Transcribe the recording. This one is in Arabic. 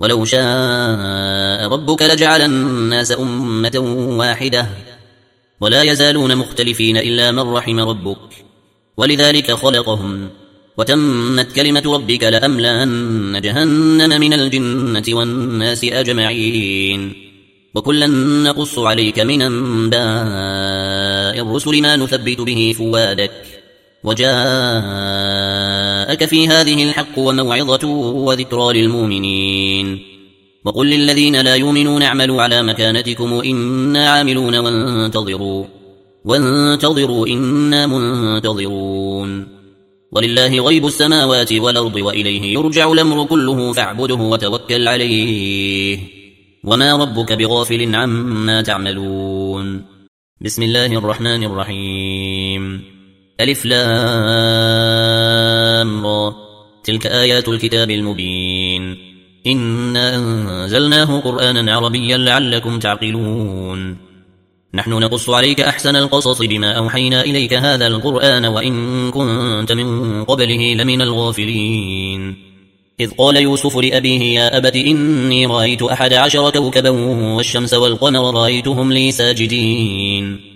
ولو شاء ربك لجعل الناس أمة واحدة ولا يزالون مختلفين إلا من رحم ربك ولذلك خلقهم وتمت كلمة ربك لأملأن جهنم من الجنة والناس أجمعين وكلا نقص عليك من أنباء الرسل ما نثبت به فؤادك وجاءك في هذه الحق وموعظة وذكرى للمؤمنين وقل للذين لا يؤمنون اعملوا على مكانتكم إنا عاملون وانتظروا إنا منتظرون ولله غيب السماوات والأرض وإليه يرجع الأمر كله فاعبده وتوكل عليه وما ربك بغافل عما تعملون. بسم الله الرحمن الرحيم. ألف لام را تلك آيات الكتاب المبين إنا أنزلناه قرآنا عربيا لعلكم تعقلون. نحن نقص عليك أحسن القصص بما أوحينا إليك هذا القرآن وإن كنت من قبله لمن الغافلين. إذ قال يوسف لأبيه يا أبت إني رأيت 11 كوكبا والشمس والقمر رأيتهم لي ساجدين